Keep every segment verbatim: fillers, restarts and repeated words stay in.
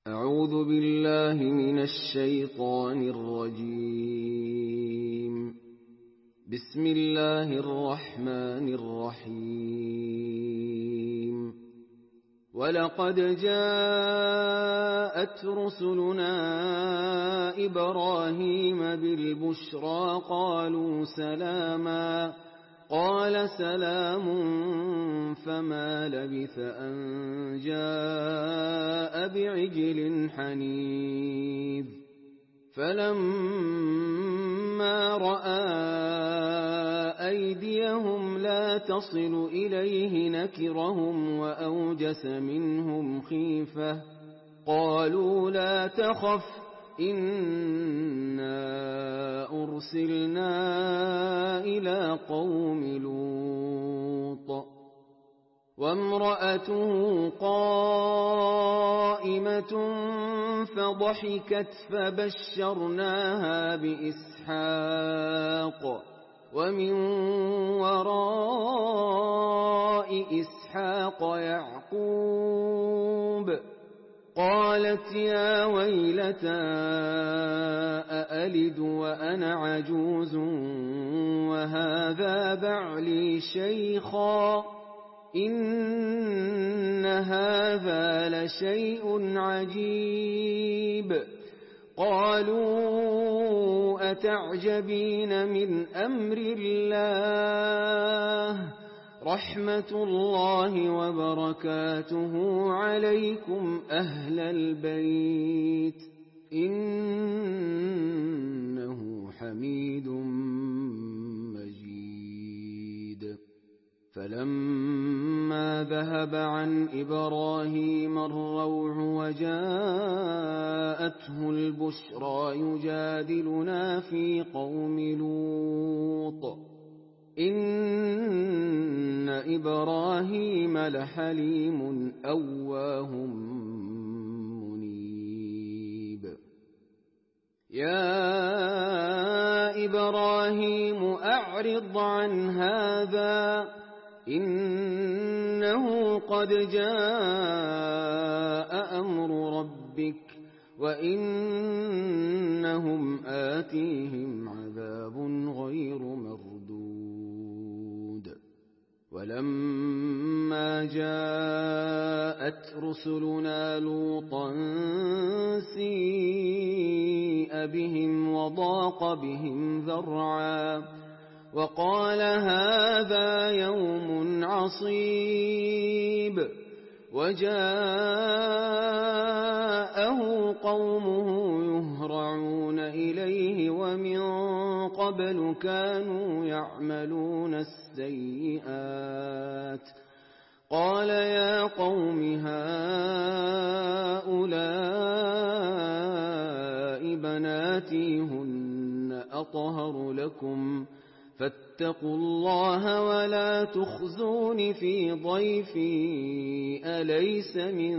أعوذ بالله من الشيطان الرجيم. بسم الله الرحمن الرحيم. ولقد جاءت رسلنا إبراهيم بالبشرى قالوا سلاما قال سلام فما لبث أن جاء بعجل حنيذ. فلما رأى أيديهم لا تصل إليه نكرهم وأوجس منهم خيفة. قالوا لا تخف إنا أرسلنا إلى قوم لوط. وامرأته قائمة فضحكت فبشرناها بإسحاق ومن وراء إسحاق يعقوب. قالت يا ويلتى أألد وأنا عجوز وهذا بعلي شيخا إن هذا لشيء عجيب. قالوا أتعجبين من أمر الله رحمة الله وبركاته عليكم أهل البيت إنه حميد مجيد. فلما ذهب عن إبراهيم الروع وجاءته البشرى يجادلنا في قوم لوط إن إبراهيم لحليم أواه منيب. يا إبراهيم أعرض عن هذا إنه قد جاء أمر ربك وإنهم آتيهم عذاب غير مردود. ولما جاءت رسلنا لوطا سيء بهم وضاق بهم ذرعا وقال هذا يوم عصيب. وجاءه قومه يهرعون إليه ومن قبل كانوا يعملون السيئات. قال يا قوم هؤلاء بناتي هن أطهر لكم فاتقوا الله ولا تخزون في ضيفي أليس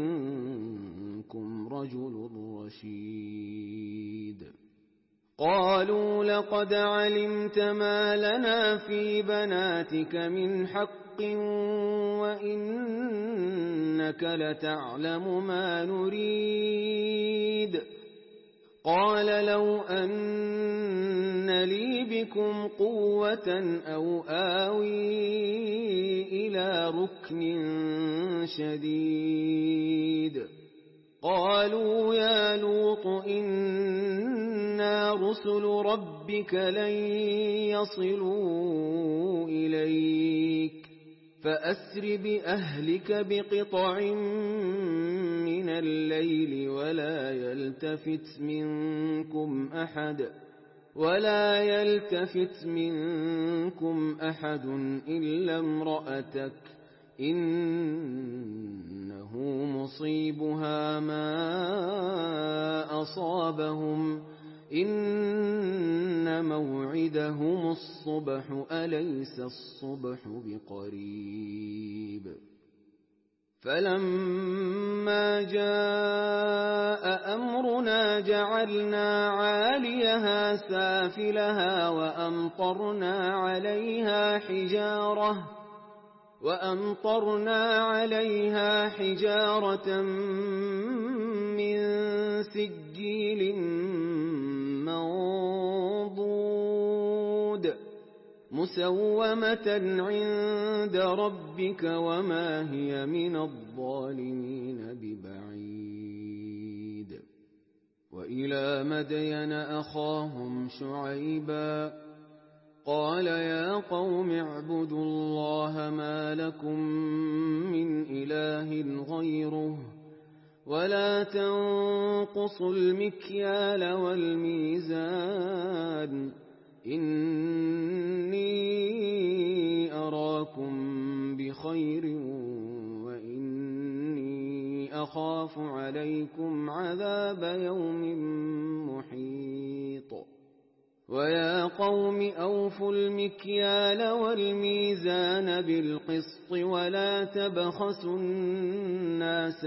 منكم رجل رشيد. قالوا لقد علمت ما لنا في بناتك من حق وإنك لتعلم ما نريد. قال لو أن لي بكم قوة أو آوي إلى ركن شديد. قالوا يا لوط إنا رسل ربك لن يصلوا إليك فأسر بأهلك بقطع من الليل ولا يلتفت منكم أحد ولا يلتفت منكم أحد إلا امرأتك إنه مصيبها ما أصابهم إن موعدهم الصبح أليس الصبح بقريب. فلما جاء أمرنا جعلنا عاليها سافلها وأمطرنا عليها حجارة وأمطرنا عليها حجارة من سجيل منضود مسومة عند ربك وما هي من الظالمين ببعيد وإلى مدين أخاهم شعيبا قال يا قوم اعبدوا الله ما لكم من إله غيره ولا تنقصوا المكيال والميزان إني أراكم بخير وإني أخاف عليكم عذاب يوم محيط ويا قوم أوفوا المكيال والميزان بالقسط ولا تبخسوا الناس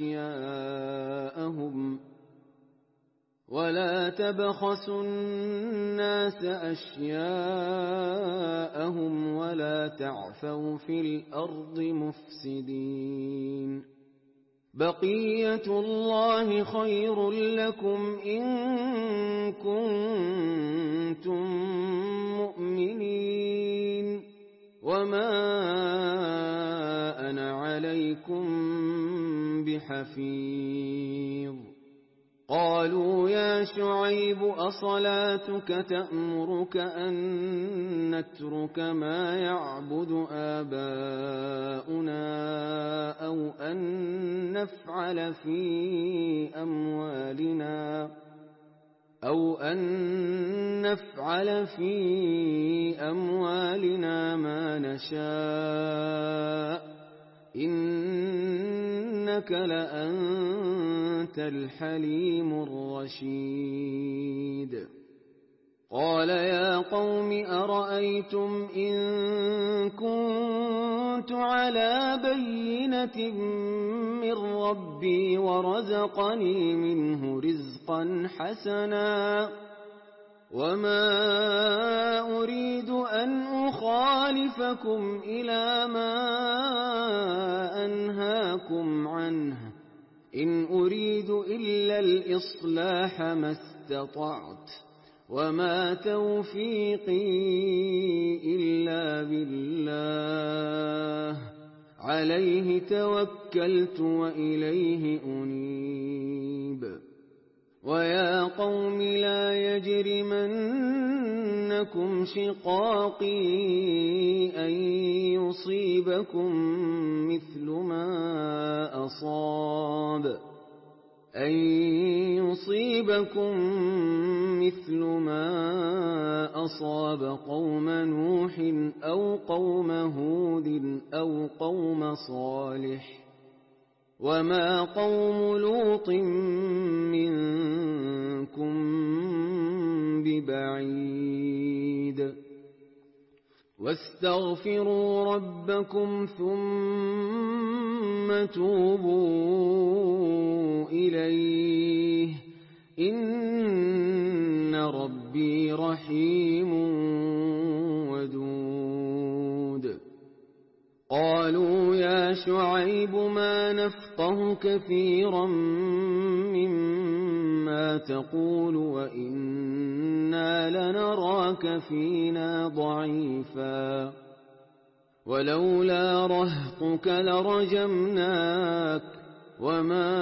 أشياءهم ولا تبخسوا الناس أشياءهم ولا تعثوا في الأرض مفسدين بقية الله خير لكم إن كنتم مؤمنين وما أنا عليكم بحفيظ قالوا يا شعيب أصلاتك تأمرك أن نترك ما يعبد آباؤنا أو أن نفعل في أموالنا أو أن نفعل في أموالنا ما نشاء إنك لأنت الحليم الرشيد قال يا قوم أرأيتم إن كنت على بينة من ربي ورزقني منه رزقا حسنا وما أريد أن أخالفكم إلى ما أنهاكم عنه إن أريد إلا الإصلاح ما استطعت وما توفيقي إلا بالله عليه توكلت وإليه أنيب ويا قوم لا يجرمنكم شقاقي أن يصيبكم مثل ما أصاب أن يصيبكم مثل ما أصاب قوم نوح أو قوم هود أو قوم صالح وما قوم لوط منكم ببعيد واستغفروا ربكم ثم توبوا إليه إن ربي رحيم ودود قالوا يا شعيب ما نفقه كثيرا مما تقول وإنا لنراك فينا ضعيفا ولولا رهطك لرجمناك وما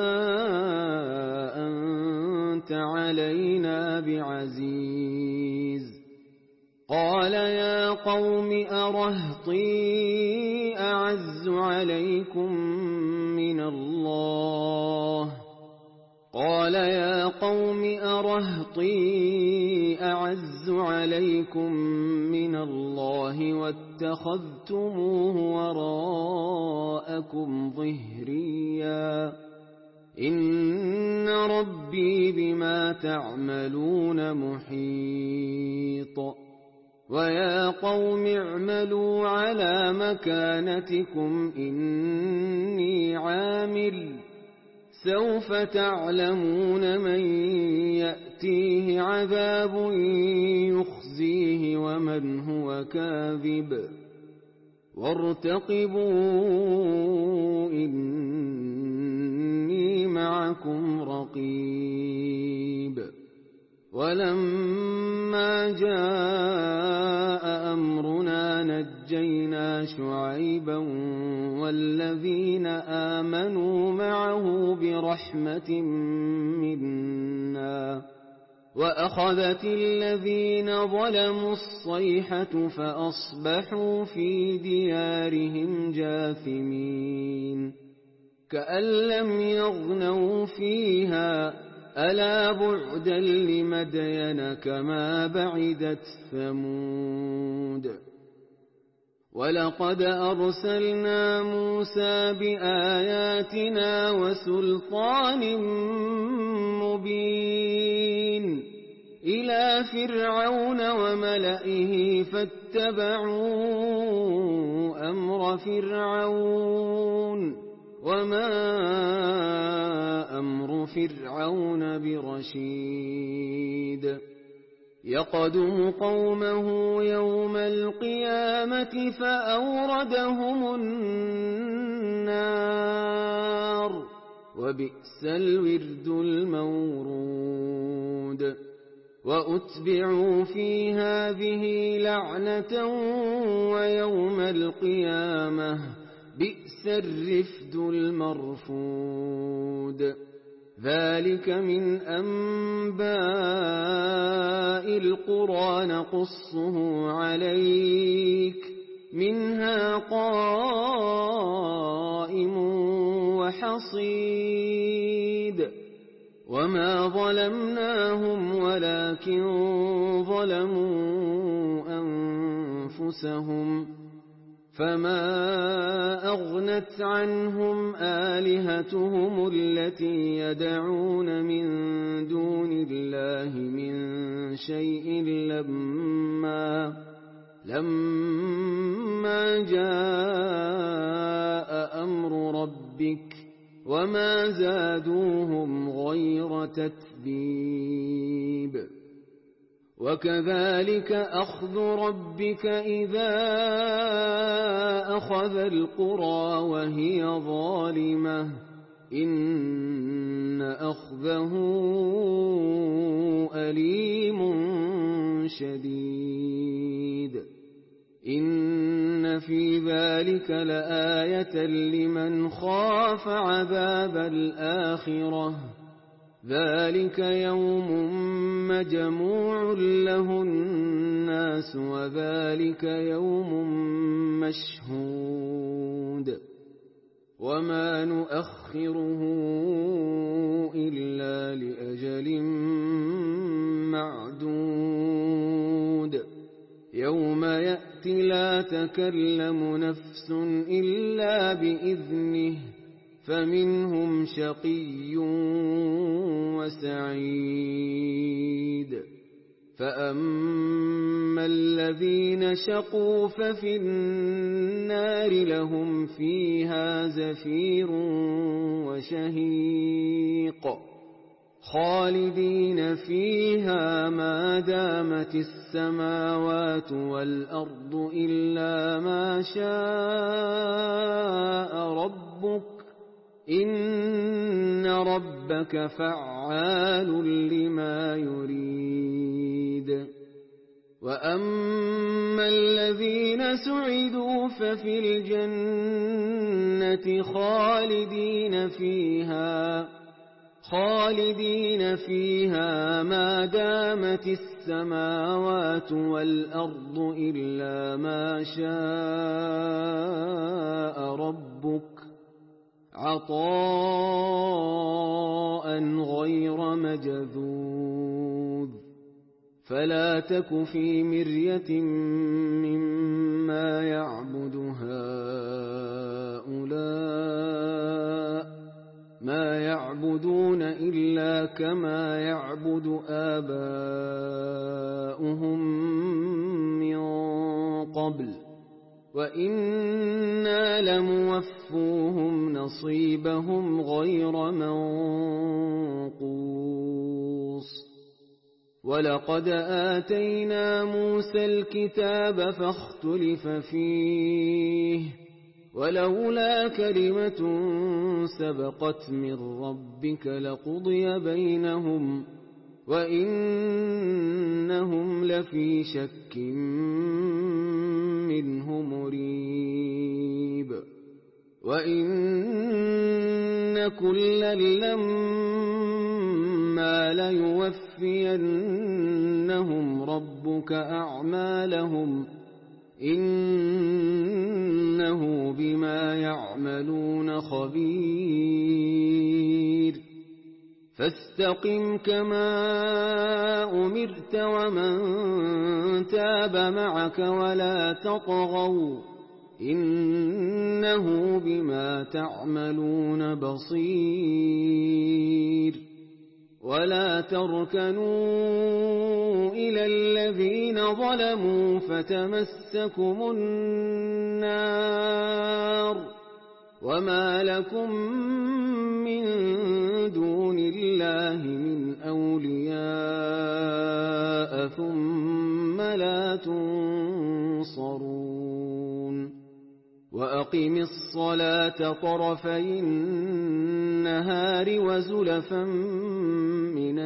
أنت علينا بعزيز قال يا قوم أرهطي أعز عليكم من الله قال يا قوم أرهطي أعز عليكم من الله واتخذتموه وراءكم ظهريا إن ربي بما تعملون محيط ويا قوم اعملوا على مكانتكم إني عامل سوف تعلمون من يأتيه عذاب يخزيه ومن هو كاذب وارتقبوا إني معكم رقيب ولما جاء أمرنا نجينا شعيبا والذين آمنوا معه برحمة منا وأخذت الذين ظلموا الصيحة فأصبحوا في ديارهم جاثمين كأن لم يغنوا فيها ألا بعدا لمدين كما بعدت ثمود ولقد أرسلنا موسى بآياتنا وسلطان مبين إلى فرعون وملئه فاتبعوا أمر فرعون وما أمر فرعون برشيد يقدم قومه يوم القيامة فأوردهم النار وبئس الورد المورود وأتبعوا في هذه لعنة ويوم القيامة بئس الرفد المرفود ذلك من أنباء القرى نقصه عليك منها قائم وحصيد وما ظلمناهم ولكن ظلموا أنفسهم فما أغنت عنهم آلهتهم التي يدعون من دون الله من شيء لما لما جاء أمر ربك وما زادوهم غير تتبيب وكذلك أخذ ربك إذا أخذ القرى وهي ظالمة إن أخذه أليم شديد إن في ذلك لآية لمن خاف عذاب الآخرة ذلك يوم مجموع له الناس وذلك يوم مشهود وما نؤخره إلا لأجل معدود يوم يأتي لا تكلم نفس إلا بإذنه فمنهم شقي وسعيد فأما الذين شقوا ففي النار لهم فيها زفير وشهيق خالدين فيها ما دامت السماوات والأرض إلا ما شاء ربك إن ربك فعال لما يريد وأما الذين سعدوا ففي الجنة خالدين فيها خالدين فيها ما دامت السماوات والأرض إلا ما شاء ربك عطاء غير مجذوذ فلا تك في مرية مما يعبد هؤلاء ما يعبدون إلا كما يعبد آباؤهم من قبل وإنا لموفوهم نصيبهم غير منقوص ولقد آتينا موسى الكتاب فاختلف فيه ولولا كلمة سبقت من ربك لقضي بينهم وإنهم لفي شك منه مريب وإن كلا لما ليوفينهم ربك أعمالهم إنه بما يعملون خبير فاستقم كما أمرت ومن تاب معك ولا تطغوا إنه بما تعملون بصير ولا تركنوا إلى الذين ظلموا فتمسكم النار وما لكم من دون الله من أولياء ثم لا تنصرون وأقم الصلاة طرفي النهار وزلفا من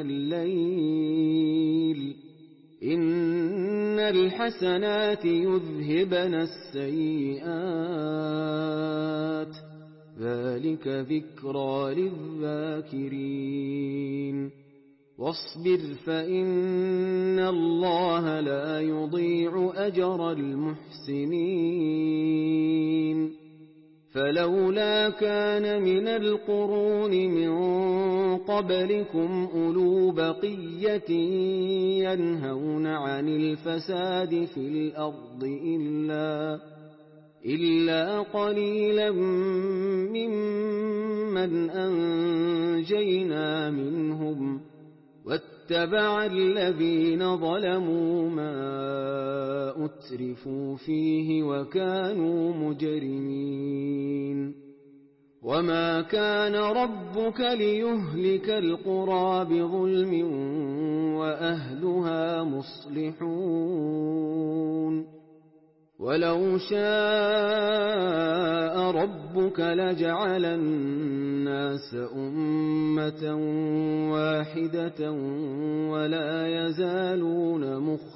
الليل إن الحسنات يذهبن السيئات ذلك ذكرى للذاكرين واصبر فإن الله لا يضيع أجر المحسنين فلولا كان من القرون من قبلكم أولو بقية ينهون عن الفساد في الأرض إلا إلا قليلا ممن أنجينا منهم واتبع الذين ظلموا ما أترفوا فيه وكانوا مجرمين وما كان ربك ليهلك القرى بظلم وأهلها مصلحون ولو شاء ربك لجعل الناس أمة واحدة ولا يزالون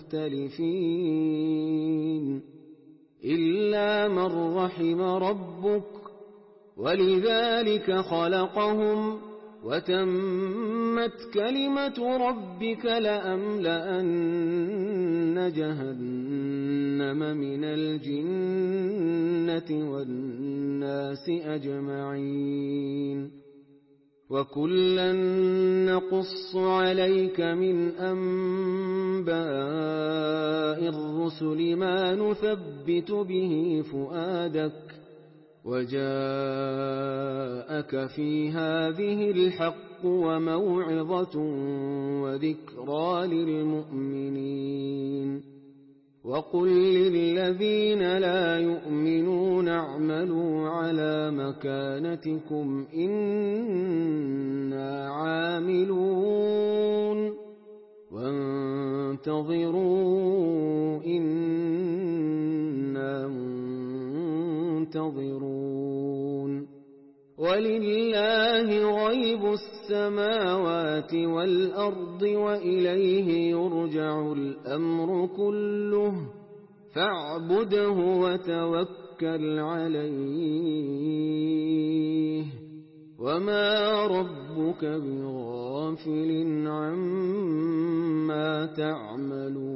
مختلفين إلا من رحم ربك ولذلك خلقهم وتمت كلمة ربك لأملأن جهنم من الجنة والناس أجمعين وكلا نقص عليك من أنباء الرسل ما نثبت به فؤادك وجاءك في هذه الحق وموعظة وذكرى للمؤمنين وقل للذين لا يؤمنون اعملوا على مكانتكم إنا عاملون وانتظروا إنا منتظرون ولله غيب السماوات والأرض وإليه يرجع الأمر كله فاعبده وتوكل عليه وما ربك بغافل عما تعملون